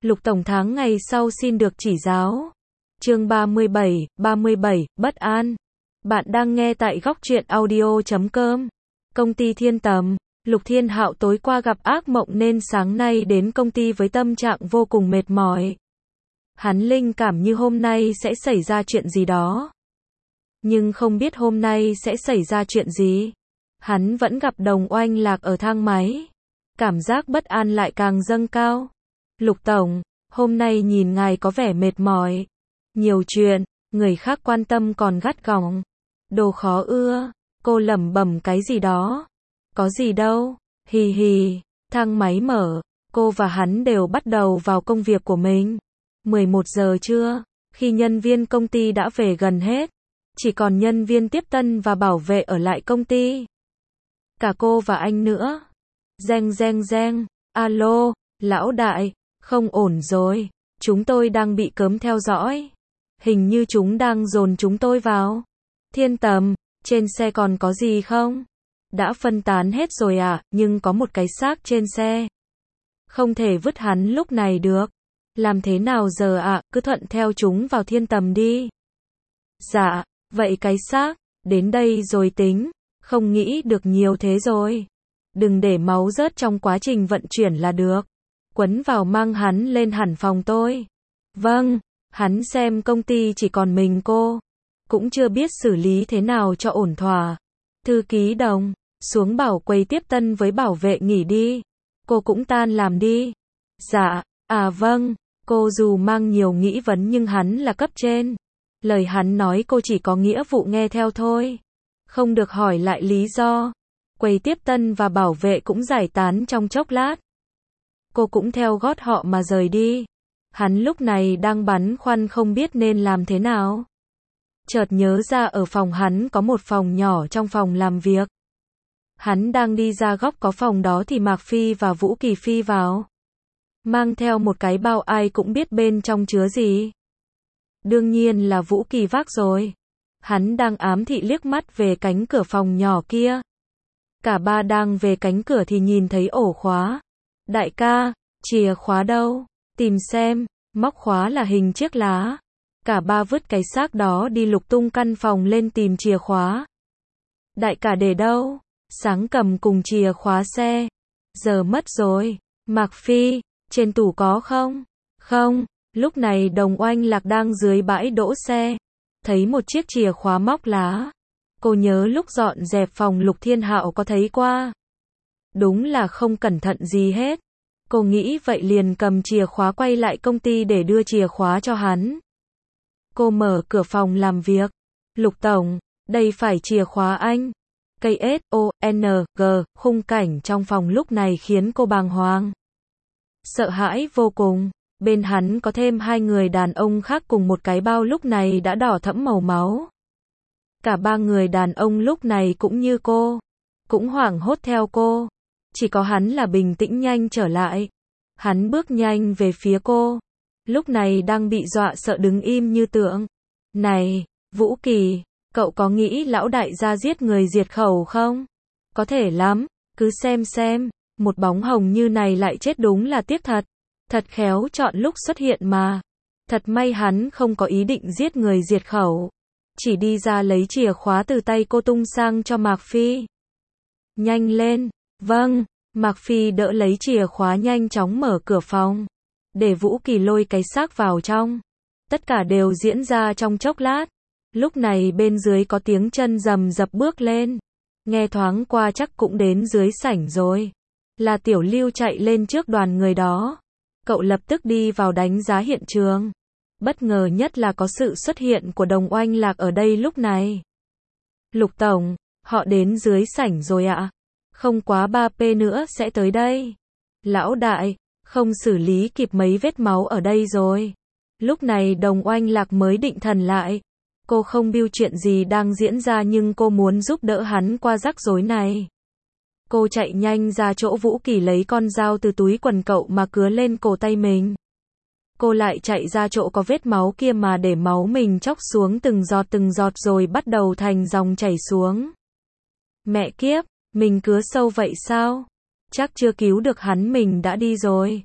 Lục Tổng tháng ngày sau xin được chỉ giáo. Chương 37, bất an. Bạn đang nghe tại góc truyện audio.com. Công ty Thiên Tầm. Lục Thiên Hạo tối qua gặp ác mộng nên sáng nay đến công ty với tâm trạng vô cùng mệt mỏi. Hắn linh cảm như hôm nay sẽ xảy ra chuyện gì đó. Nhưng không biết hôm nay sẽ xảy ra chuyện gì. Hắn vẫn gặp Đồng Oanh Lạc ở thang máy. Cảm giác bất an lại càng dâng cao. Lục Tổng, hôm nay nhìn ngài có vẻ mệt mỏi. Nhiều chuyện, người khác quan tâm còn gắt gỏng. Đồ khó ưa, cô lẩm bẩm cái gì đó. Có gì đâu, hì hì, thang máy mở, cô và hắn đều bắt đầu vào công việc của mình. 11 giờ trưa, khi nhân viên công ty đã về gần hết, chỉ còn nhân viên tiếp tân và bảo vệ ở lại công ty. Cả cô và anh nữa. Reng, alo, lão đại, không ổn rồi, chúng tôi đang bị cấm theo dõi. Hình như chúng đang dồn chúng tôi vào. Thiên Tầm, trên xe còn có gì không? Đã phân tán hết rồi à, nhưng có một cái xác trên xe. Không thể vứt hắn lúc này được. Làm thế nào giờ ạ, cứ thuận theo chúng vào Thiên Tầm đi. Dạ, vậy cái xác, đến đây rồi tính, không nghĩ được nhiều thế rồi. Đừng để máu rớt trong quá trình vận chuyển là được. Quấn vào mang hắn lên hẳn phòng tôi. Vâng, hắn xem công ty chỉ còn mình cô. Cũng chưa biết xử lý thế nào cho ổn thỏa. Thư ký Đồng, xuống bảo quầy tiếp tân với bảo vệ nghỉ đi. Cô cũng tan làm đi. Dạ, vâng, cô dù mang nhiều nghĩ vấn nhưng hắn là cấp trên. Lời hắn nói cô chỉ có nghĩa vụ nghe theo thôi. Không được hỏi lại lý do. Quầy tiếp tân và bảo vệ cũng giải tán trong chốc lát. Cô cũng theo gót họ mà rời đi. Hắn lúc này đang băn khoăn không biết nên làm thế nào. Chợt nhớ ra ở phòng hắn có một phòng nhỏ trong phòng làm việc. Hắn đang đi ra góc có phòng đó thì Mạc Phi và Vũ Kỳ Phi vào. Mang theo một cái bao ai cũng biết bên trong chứa gì. Đương nhiên là Vũ Kỳ vác rồi. Hắn đang ám thị liếc mắt về cánh cửa phòng nhỏ kia. Cả ba đang về cánh cửa thì nhìn thấy ổ khóa. Đại ca, chìa khóa đâu? Tìm xem, móc khóa là hình chiếc lá. Cả ba vứt cái xác đó đi lục tung căn phòng lên tìm chìa khóa. Đại ca để đâu? Sáng cầm cùng chìa khóa xe. Giờ mất rồi. Mạc Phi, trên tủ có không? Không, lúc này Đồng Oanh Lạc đang dưới bãi đỗ xe. Thấy một chiếc chìa khóa móc lá. Cô nhớ lúc dọn dẹp phòng Lục Thiên Hạo có thấy qua. Đúng là không cẩn thận gì hết. Cô nghĩ vậy liền cầm chìa khóa quay lại công ty để đưa chìa khóa cho hắn. Cô mở cửa phòng làm việc. Lục Tổng, đây phải chìa khóa anh. KSONG, khung cảnh trong phòng lúc này khiến cô bàng hoàng. Sợ hãi vô cùng. Bên hắn có thêm hai người đàn ông khác cùng một cái bao lúc này đã đỏ thẫm màu máu. Cả ba người đàn ông lúc này cũng như cô. Cũng hoảng hốt theo cô. Chỉ có hắn là bình tĩnh nhanh trở lại. Hắn bước nhanh về phía cô. Lúc này đang bị dọa sợ đứng im như tượng. Này, Vũ Kỳ, cậu có nghĩ lão đại gia giết người diệt khẩu không? Có thể lắm, cứ xem, một bóng hồng như này lại chết đúng là tiếc thật. Thật khéo chọn lúc xuất hiện mà. Thật may hắn không có ý định giết người diệt khẩu. Chỉ đi ra lấy chìa khóa từ tay cô tung sang cho Mạc Phi. Nhanh lên. Vâng, Mạc Phi đỡ lấy chìa khóa nhanh chóng mở cửa phòng. Để Vũ Kỳ lôi cái xác vào trong. Tất cả đều diễn ra trong chốc lát. Lúc này bên dưới có tiếng chân rầm rập bước lên. Nghe thoáng qua chắc cũng đến dưới sảnh rồi. Là Tiểu Lưu chạy lên trước đoàn người đó. Cậu lập tức đi vào đánh giá hiện trường. Bất ngờ nhất là có sự xuất hiện của Đồng Oanh Lạc ở đây lúc này. Lục Tổng, họ đến dưới sảnh rồi ạ. Không quá 3p nữa sẽ tới đây. Lão đại, không xử lý kịp mấy vết máu ở đây rồi. Lúc này Đồng Oanh Lạc mới định thần lại. Cô không biết chuyện gì đang diễn ra nhưng cô muốn giúp đỡ hắn qua rắc rối này. Cô chạy nhanh ra chỗ Vũ Kỳ lấy con dao từ túi quần cậu mà cứa lên cổ tay mình. Cô lại chạy ra chỗ có vết máu kia mà để máu mình chóc xuống từng giọt rồi bắt đầu thành dòng chảy xuống. Mẹ kiếp, mình cứa sâu vậy sao? Chắc chưa cứu được hắn mình đã đi rồi.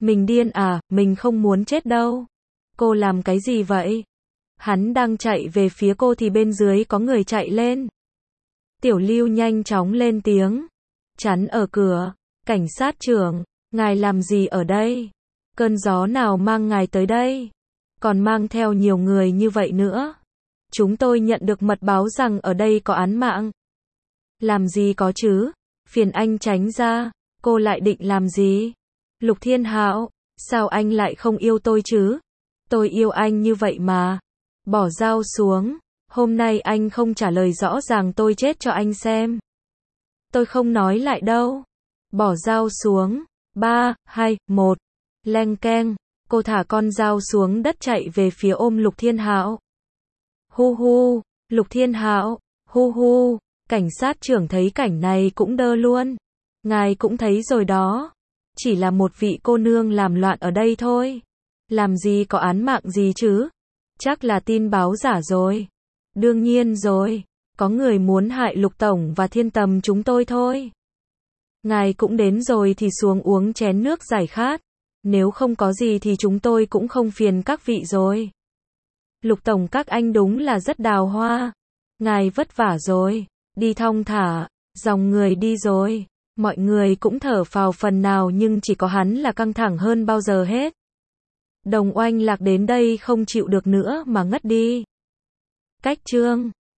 Mình điên à, mình không muốn chết đâu. Cô làm cái gì vậy? Hắn đang chạy về phía cô thì bên dưới có người chạy lên. Tiểu Lưu nhanh chóng lên tiếng. Chắn ở cửa. Cảnh sát trưởng, ngài làm gì ở đây? Cơn gió nào mang ngài tới đây? Còn mang theo nhiều người như vậy nữa. Chúng tôi nhận được mật báo rằng ở đây có án mạng. Làm gì có chứ? Phiền anh tránh ra. Cô lại định làm gì? Lục Thiên Hạo, sao anh lại không yêu tôi chứ? Tôi yêu anh như vậy mà. Bỏ dao xuống. Hôm nay anh không trả lời rõ ràng tôi chết cho anh xem. Tôi không nói lại đâu. Bỏ dao xuống. 3, 2, 1. Leng keng. Cô thả con dao xuống đất chạy về phía ôm Lục Thiên Hạo. Hu hu. Lục Thiên Hạo. Hu hu. Cảnh sát trưởng thấy cảnh này cũng đơ luôn. Ngài cũng thấy rồi đó. Chỉ là một vị cô nương làm loạn ở đây thôi. Làm gì có án mạng gì chứ? Chắc là tin báo giả rồi. Đương nhiên rồi. Có người muốn hại Lục Tổng và Thiên Tầm chúng tôi thôi. Ngài cũng đến rồi thì xuống uống chén nước giải khát. Nếu không có gì thì chúng tôi cũng không phiền các vị rồi. Lục Tổng các anh đúng là rất đào hoa. Ngài vất vả rồi. Đi thong thả. Dòng người đi rồi. Mọi người cũng thở phào phần nào nhưng chỉ có hắn là căng thẳng hơn bao giờ hết. Đồng Oanh Lạc đến đây không chịu được nữa mà ngất đi. Cách chương